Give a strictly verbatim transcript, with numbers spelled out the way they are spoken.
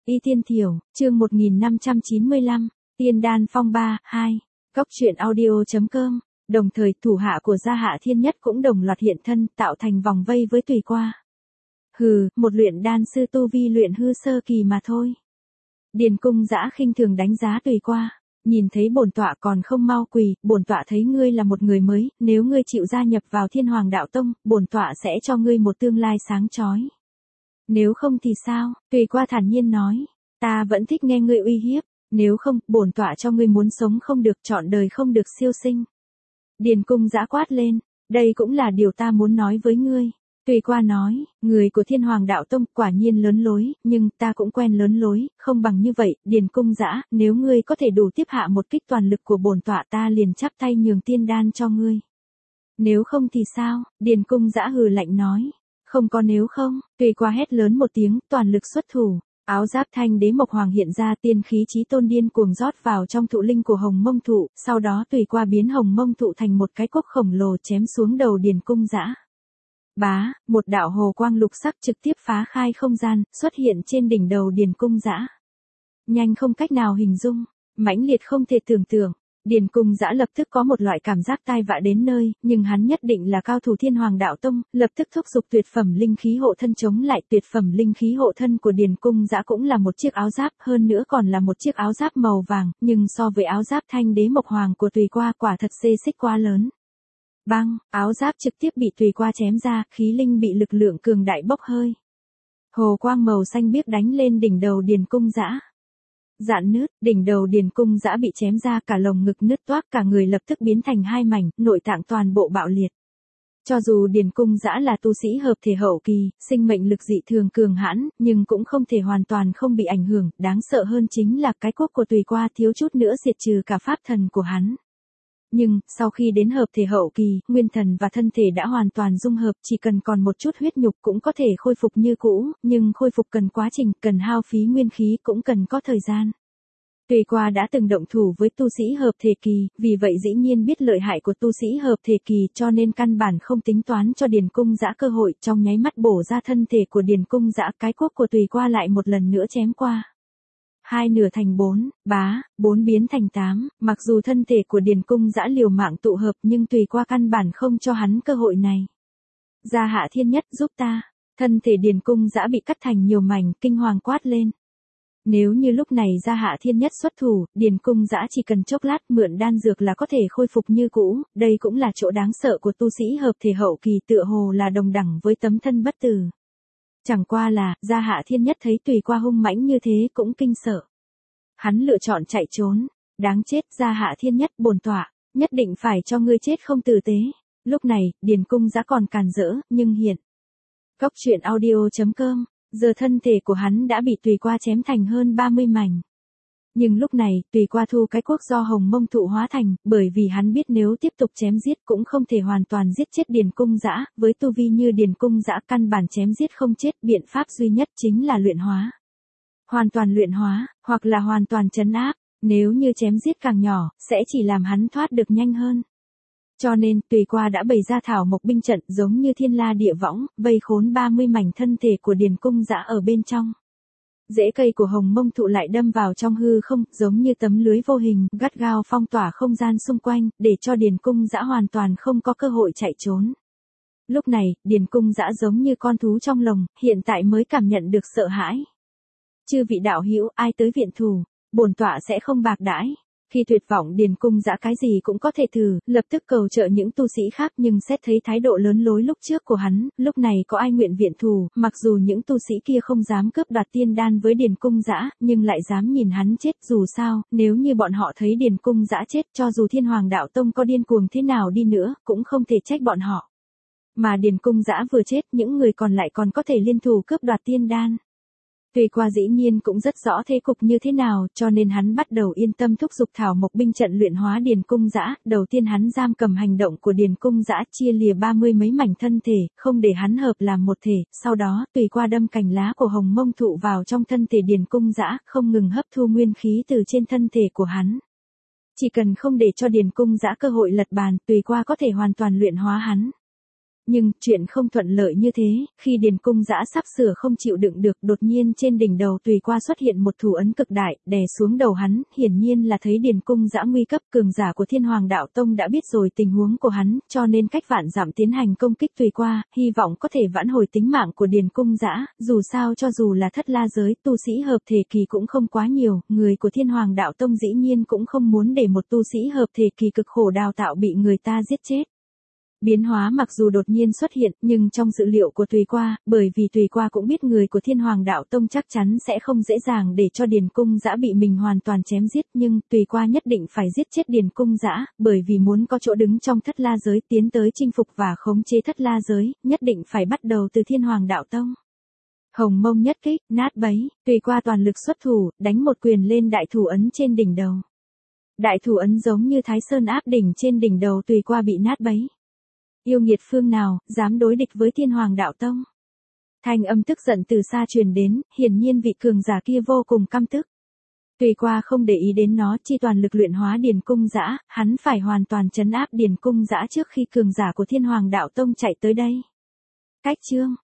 Y Tiên Thiểu, chương một nghìn năm trăm chín mươi lăm, Tiên Đan Phong ba, hai. Cốc truyện audio.com. Đồng thời, thủ hạ của Gia Hạ Thiên Nhất cũng đồng loạt hiện thân, tạo thành vòng vây với Tùy Qua. Hừ, một luyện đan sư tu vi luyện hư sơ kỳ mà thôi. Điền Cung Dã khinh thường đánh giá Tùy Qua. Nhìn thấy bổn tọa còn không mau quỳ, bổn tọa thấy ngươi là một người mới, nếu ngươi chịu gia nhập vào Thiên Hoàng Đạo Tông, bổn tọa sẽ cho ngươi một tương lai sáng chói. Nếu không thì sao? Tùy Qua thản nhiên nói, ta vẫn thích nghe ngươi uy hiếp, nếu không, bổn tọa cho ngươi muốn sống không được, trọn đời không được siêu sinh. Điền Cung Dã quát lên, đây cũng là điều ta muốn nói với ngươi. Tùy Qua nói, người của Thiên Hoàng Đạo Tông quả nhiên lớn lối, nhưng ta cũng quen lớn lối, không bằng như vậy, Điền Cung Dã, nếu ngươi có thể đủ tiếp hạ một kích toàn lực của bổn tọa ta liền chắp tay nhường tiên đan cho ngươi. Nếu không thì sao? Điền Cung Dã hừ lạnh nói. Không có nếu không, Tùy Qua hét lớn một tiếng, toàn lực xuất thủ. Áo giáp thanh đế mộc hoàng hiện ra, tiên khí chí tôn điên cuồng rót vào trong thụ linh của hồng mông thụ, sau đó Tùy Qua biến hồng mông thụ thành một cái cốc khổng lồ chém xuống đầu Điền Cung Dã. Bá, một đạo hồ quang lục sắc trực tiếp phá khai không gian, xuất hiện trên đỉnh đầu Điền Cung Dã. Nhanh không cách nào hình dung, mãnh liệt không thể tưởng tượng. Điền Cung Dã lập tức có một loại cảm giác tai vạ đến nơi, nhưng hắn nhất định là cao thủ Thiên Hoàng Đạo Tông, lập tức thúc giục tuyệt phẩm linh khí hộ thân chống lại. Tuyệt phẩm linh khí hộ thân của Điền Cung Dã cũng là một chiếc áo giáp, hơn nữa còn là một chiếc áo giáp màu vàng, nhưng so với áo giáp thanh đế mộc hoàng của Tùy Qua quả thật xê xích quá lớn. Băng, áo giáp trực tiếp bị Tùy Qua chém ra, khí linh bị lực lượng cường đại bốc hơi. Hồ quang màu xanh biếc đánh lên đỉnh đầu Điền Cung Dã. Dạn nứt, đỉnh đầu Điền Cung Dã bị chém ra, cả lồng ngực nứt toác, cả người lập tức biến thành hai mảnh, nội tạng toàn bộ bạo liệt. Cho dù Điền Cung Dã là tu sĩ hợp thể hậu kỳ, sinh mệnh lực dị thường cường hãn, nhưng cũng không thể hoàn toàn không bị ảnh hưởng, đáng sợ hơn chính là cái cốt của Tùy Qua thiếu chút nữa diệt trừ cả pháp thần của hắn. Nhưng, sau khi đến hợp thể hậu kỳ, nguyên thần và thân thể đã hoàn toàn dung hợp, chỉ cần còn một chút huyết nhục cũng có thể khôi phục như cũ, nhưng khôi phục cần quá trình, cần hao phí nguyên khí, cũng cần có thời gian. Tùy Qua đã từng động thủ với tu sĩ hợp thể kỳ, vì vậy dĩ nhiên biết lợi hại của tu sĩ hợp thể kỳ, cho nên căn bản không tính toán cho Điền Cung Dã cơ hội, trong nháy mắt bổ ra thân thể của Điền Cung Dã, cái cốt của Tùy Qua lại một lần nữa chém qua. Hai nửa thành bốn, bá, bốn biến thành tám, mặc dù thân thể của Điền Cung Dã liều mạng tụ hợp nhưng Tùy Qua căn bản không cho hắn cơ hội này. Gia Hạ Thiên Nhất giúp ta, thân thể Điền Cung Dã bị cắt thành nhiều mảnh, kinh hoàng quát lên. Nếu như lúc này Gia Hạ Thiên Nhất xuất thủ, Điền Cung Dã chỉ cần chốc lát mượn đan dược là có thể khôi phục như cũ, đây cũng là chỗ đáng sợ của tu sĩ hợp thể hậu kỳ, tựa hồ là đồng đẳng với tấm thân bất tử. Chẳng qua là, Gia Hạ Thiên Nhất thấy Tùy Qua hung mãnh như thế cũng kinh sợ. Hắn lựa chọn chạy trốn. Đáng chết, Gia Hạ Thiên Nhất, bổn tọa, nhất định phải cho ngươi chết không tử tế. Lúc này, Điền Cung Dã còn càn rỡ, nhưng hiện. Cốc truyện audio.com, giờ thân thể của hắn đã bị Tùy Qua chém thành hơn ba mươi mảnh. Nhưng lúc này, Tùy Qua thu cái quốc do hồng mông thụ hóa thành, bởi vì hắn biết nếu tiếp tục chém giết cũng không thể hoàn toàn giết chết Điền Cung Dã, với tu vi như Điền Cung Dã căn bản chém giết không chết, biện pháp duy nhất chính là luyện hóa. Hoàn toàn luyện hóa, hoặc là hoàn toàn trấn áp, nếu như chém giết càng nhỏ, sẽ chỉ làm hắn thoát được nhanh hơn. Cho nên, Tùy Qua đã bày ra thảo mộc binh trận giống như thiên la địa võng, vây khốn ba mươi mảnh thân thể của Điền Cung Dã ở bên trong. Rễ cây của hồng mông thụ lại đâm vào trong hư không, giống như tấm lưới vô hình, gắt gao phong tỏa không gian xung quanh, để cho Điền Cung Dã hoàn toàn không có cơ hội chạy trốn. Lúc này, Điền Cung Dã giống như con thú trong lồng, hiện tại mới cảm nhận được sợ hãi. Chư vị đạo hữu, ai tới viện thủ, bổn tọa sẽ không bạc đãi. Khi tuyệt vọng Điền Cung Dã cái gì cũng có thể thử, lập tức cầu trợ những tu sĩ khác, nhưng xét thấy thái độ lớn lối lúc trước của hắn, lúc này có ai nguyện viện thủ, mặc dù những tu sĩ kia không dám cướp đoạt tiên đan với Điền Cung Dã, nhưng lại dám nhìn hắn chết, dù sao, nếu như bọn họ thấy Điền Cung Dã chết, cho dù Thiên Hoàng Đạo Tông có điên cuồng thế nào đi nữa, cũng không thể trách bọn họ. Mà Điền Cung Dã vừa chết, những người còn lại còn có thể liên thủ cướp đoạt tiên đan. Tùy Qua dĩ nhiên cũng rất rõ thế cục như thế nào, cho nên hắn bắt đầu yên tâm thúc giục thảo mộc binh trận luyện hóa Điền Cung Dã. Đầu tiên hắn giam cầm hành động của Điền Cung Dã, chia lìa ba mươi mấy mảnh thân thể, không để hắn hợp làm một thể, sau đó Tùy Qua đâm cành lá của hồng mông thụ vào trong thân thể Điền Cung Dã, không ngừng hấp thu nguyên khí từ trên thân thể của hắn. Chỉ cần không để cho Điền Cung Dã cơ hội lật bàn, Tùy Qua có thể hoàn toàn luyện hóa hắn. Nhưng, chuyện không thuận lợi như thế, khi Điền Cung Dã sắp sửa không chịu đựng được, đột nhiên trên đỉnh đầu Tùy Qua xuất hiện một thủ ấn cực đại, đè xuống đầu hắn, hiển nhiên là thấy Điền Cung Dã nguy cấp, cường giả của Thiên Hoàng Đạo Tông đã biết rồi tình huống của hắn, cho nên cách vạn dặm tiến hành công kích Tùy Qua, hy vọng có thể vãn hồi tính mạng của Điền Cung Dã, dù sao cho dù là thất la giới, tu sĩ hợp thể kỳ cũng không quá nhiều, người của Thiên Hoàng Đạo Tông dĩ nhiên cũng không muốn để một tu sĩ hợp thể kỳ cực khổ đào tạo bị người ta giết chết. Biến hóa mặc dù đột nhiên xuất hiện, nhưng trong dự liệu của Tùy Qua, bởi vì Tùy Qua cũng biết người của Thiên Hoàng Đạo Tông chắc chắn sẽ không dễ dàng để cho Điền Cung Dã bị mình hoàn toàn chém giết, nhưng Tùy Qua nhất định phải giết chết Điền Cung Dã, bởi vì muốn có chỗ đứng trong thất la giới tiến tới chinh phục và khống chế thất la giới, nhất định phải bắt đầu từ Thiên Hoàng Đạo Tông. Hồng Mông nhất kích, nát bấy, Tùy Qua toàn lực xuất thủ, đánh một quyền lên đại thủ ấn trên đỉnh đầu. Đại thủ ấn giống như Thái Sơn áp đỉnh trên đỉnh đầu Tùy Qua bị nát bấy. Yêu nghiệt phương nào, dám đối địch với Thiên Hoàng Đạo Tông? Thanh âm tức giận từ xa truyền đến, hiển nhiên vị cường giả kia vô cùng căm tức. Tùy Qua không để ý đến nó, chi toàn lực luyện hóa Điền Cung Dã, hắn phải hoàn toàn trấn áp Điền Cung Dã trước khi cường giả của Thiên Hoàng Đạo Tông chạy tới đây. Cách chương